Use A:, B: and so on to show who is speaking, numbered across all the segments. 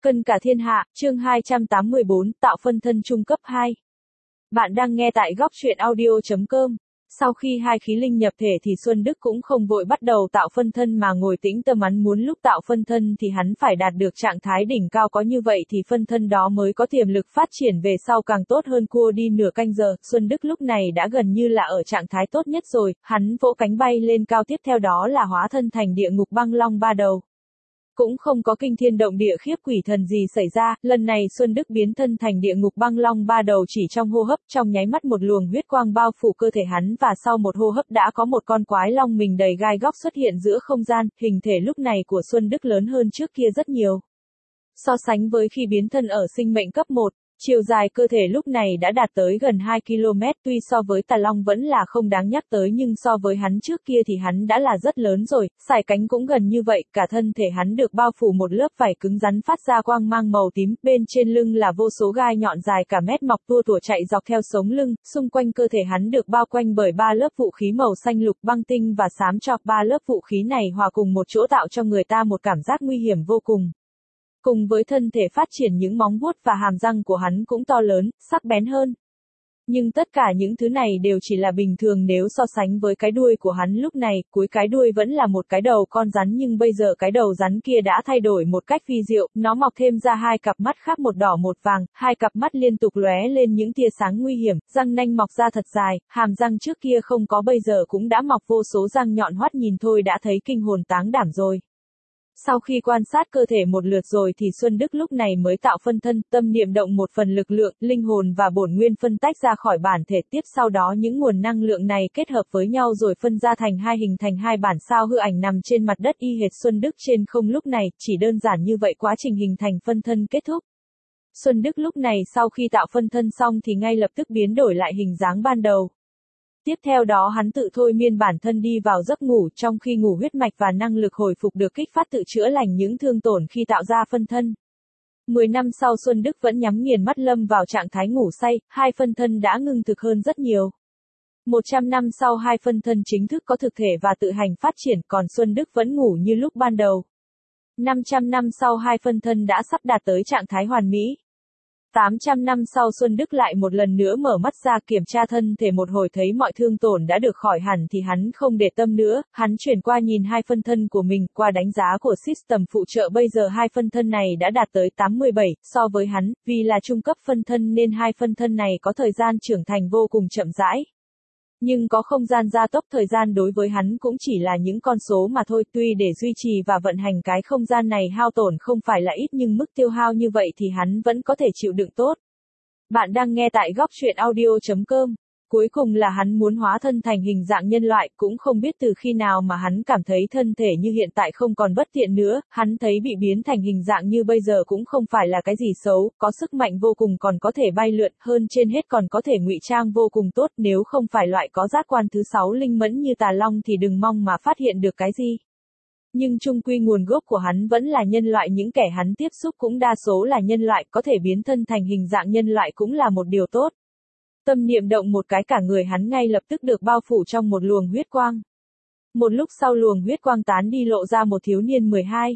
A: Cân cả thiên hạ, chương 284, tạo phân thân trung cấp 2. Bạn đang nghe tại góc truyện audio.com. Sau khi hai khí linh nhập thể thì Xuân Đức cũng không vội bắt đầu tạo phân thân mà ngồi tĩnh tâm hắn muốn lúc tạo phân thân thì hắn phải đạt được trạng thái đỉnh cao, có như vậy thì phân thân đó mới có tiềm lực phát triển về sau càng tốt hơn. Cua đi nửa canh giờ, Xuân Đức lúc này đã gần như là ở trạng thái tốt nhất rồi, hắn vỗ cánh bay lên cao, tiếp theo đó là hóa thân thành địa ngục băng long ba đầu. Cũng không có kinh thiên động địa khiếp quỷ thần gì xảy ra, lần này Xuân Đức biến thân thành địa ngục băng long ba đầu chỉ trong hô hấp, trong nháy mắt một luồng huyết quang bao phủ cơ thể hắn và sau một hô hấp đã có một con quái long mình đầy gai góc xuất hiện giữa không gian, hình thể lúc này của Xuân Đức lớn hơn trước kia rất nhiều. So sánh với khi biến thân ở sinh mệnh cấp 1, chiều dài cơ thể lúc này đã đạt tới gần 2 km, tuy so với Tà Long vẫn là không đáng nhắc tới nhưng so với hắn trước kia thì hắn đã là rất lớn rồi, sải cánh cũng gần như vậy, cả thân thể hắn được bao phủ một lớp vảy cứng rắn phát ra quang mang màu tím, bên trên lưng là vô số gai nhọn dài cả mét mọc tua tủa chạy dọc theo sống lưng, xung quanh cơ thể hắn được bao quanh bởi 3 lớp vũ khí màu xanh lục, băng tinh và xám cho, 3 lớp vũ khí này hòa cùng một chỗ tạo cho người ta một cảm giác nguy hiểm vô cùng. Cùng với thân thể phát triển, những móng vuốt và hàm răng của hắn cũng to lớn, sắc bén hơn. Nhưng tất cả những thứ này đều chỉ là bình thường nếu so sánh với cái đuôi của hắn lúc này, cuối cái đuôi vẫn là một cái đầu con rắn nhưng bây giờ cái đầu rắn kia đã thay đổi một cách vi diệu, nó mọc thêm ra hai cặp mắt khác, một đỏ một vàng, hai cặp mắt liên tục lóe lên những tia sáng nguy hiểm, răng nanh mọc ra thật dài, hàm răng trước kia không có bây giờ cũng đã mọc vô số răng nhọn hoắt, nhìn thôi đã thấy kinh hồn táng đảm rồi. Sau khi quan sát cơ thể một lượt rồi thì Xuân Đức lúc này mới tạo phân thân, tâm niệm động một phần lực lượng, linh hồn và bổn nguyên phân tách ra khỏi bản thể, tiếp sau đó những nguồn năng lượng này kết hợp với nhau rồi phân ra thành hai, hình thành hai bản sao hư ảnh nằm trên mặt đất y hệt Xuân Đức trên không lúc này, chỉ đơn giản như vậy quá trình hình thành phân thân kết thúc. Xuân Đức lúc này sau khi tạo phân thân xong thì ngay lập tức biến đổi lại hình dáng ban đầu. Tiếp theo đó hắn tự thôi miên bản thân đi vào giấc ngủ, trong khi ngủ huyết mạch và năng lực hồi phục được kích phát tự chữa lành những thương tổn khi tạo ra phân thân. 10 năm sau Xuân Đức vẫn nhắm nghiền mắt lâm vào trạng thái ngủ say, hai phân thân đã ngưng thực hơn rất nhiều. 100 năm sau hai phân thân chính thức có thực thể và tự hành phát triển, còn Xuân Đức vẫn ngủ như lúc ban đầu. 500 năm sau hai phân thân đã sắp đạt tới trạng thái hoàn mỹ. 800 năm sau Xuân Đức lại một lần nữa mở mắt ra kiểm tra thân thể một hồi, thấy mọi thương tổn đã được khỏi hẳn thì hắn không để tâm nữa, hắn chuyển qua nhìn hai phân thân của mình, qua đánh giá của system phụ trợ bây giờ hai phân thân này đã đạt tới 87, so với hắn, vì là trung cấp phân thân nên hai phân thân này có thời gian trưởng thành vô cùng chậm rãi. Nhưng có không gian gia tốc thời gian đối với hắn cũng chỉ là những con số mà thôi, tuy để duy trì và vận hành cái không gian này hao tổn không phải là ít nhưng mức tiêu hao như vậy thì hắn vẫn có thể chịu đựng tốt. Bạn đang nghe tại góc truyện audio.com. Cuối cùng là hắn muốn hóa thân thành hình dạng nhân loại, cũng không biết từ khi nào mà hắn cảm thấy thân thể như hiện tại không còn bất tiện nữa, hắn thấy bị biến thành hình dạng như bây giờ cũng không phải là cái gì xấu, có sức mạnh vô cùng, còn có thể bay lượn, hơn trên hết còn có thể ngụy trang vô cùng tốt, nếu không phải loại có giác quan thứ 6 linh mẫn như Tà Long thì đừng mong mà phát hiện được cái gì. Nhưng chung quy nguồn gốc của hắn vẫn là nhân loại, những kẻ hắn tiếp xúc cũng đa số là nhân loại, có thể biến thân thành hình dạng nhân loại cũng là một điều tốt. Tâm niệm động một cái cả người hắn ngay lập tức được bao phủ trong một luồng huyết quang. Một lúc sau luồng huyết quang tán đi lộ ra một thiếu niên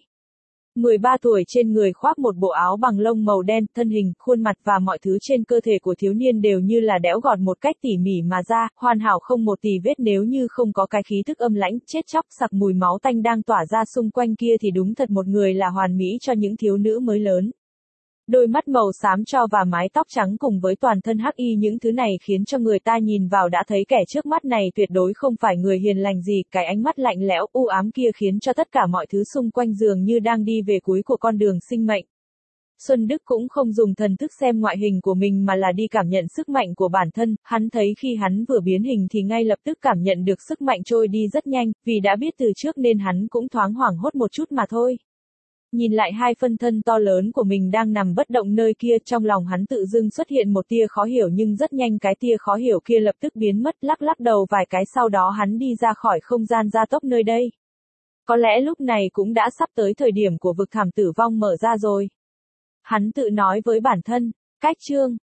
A: 13 tuổi trên người khoác một bộ áo bằng lông màu đen, thân hình, khuôn mặt và mọi thứ trên cơ thể của thiếu niên đều như là đẽo gọt một cách tỉ mỉ mà ra, hoàn hảo không một tì vết, nếu như không có cái khí thức âm lãnh, chết chóc, sặc mùi máu tanh đang tỏa ra xung quanh kia thì đúng thật một người là hoàn mỹ cho những thiếu nữ mới lớn. Đôi mắt màu xám cho và mái tóc trắng cùng với toàn thân hắc y, những thứ này khiến cho người ta nhìn vào đã thấy kẻ trước mắt này tuyệt đối không phải người hiền lành gì, cái ánh mắt lạnh lẽo, u ám kia khiến cho tất cả mọi thứ xung quanh dường như đang đi về cuối của con đường sinh mệnh. Xuân Đức cũng không dùng thần thức xem ngoại hình của mình mà là đi cảm nhận sức mạnh của bản thân, hắn thấy khi hắn vừa biến hình thì ngay lập tức cảm nhận được sức mạnh trôi đi rất nhanh, vì đã biết từ trước nên hắn cũng thoáng hoảng hốt một chút mà thôi. Nhìn lại hai phân thân to lớn của mình đang nằm bất động nơi kia, trong lòng hắn tự dưng xuất hiện một tia khó hiểu, nhưng rất nhanh cái tia khó hiểu kia lập tức biến mất, lắc lắc đầu vài cái sau đó hắn đi ra khỏi không gian gia tốc nơi đây. Có lẽ lúc này cũng đã sắp tới thời điểm của vực thẳm tử vong mở ra rồi. Hắn tự nói với bản thân, cách chương.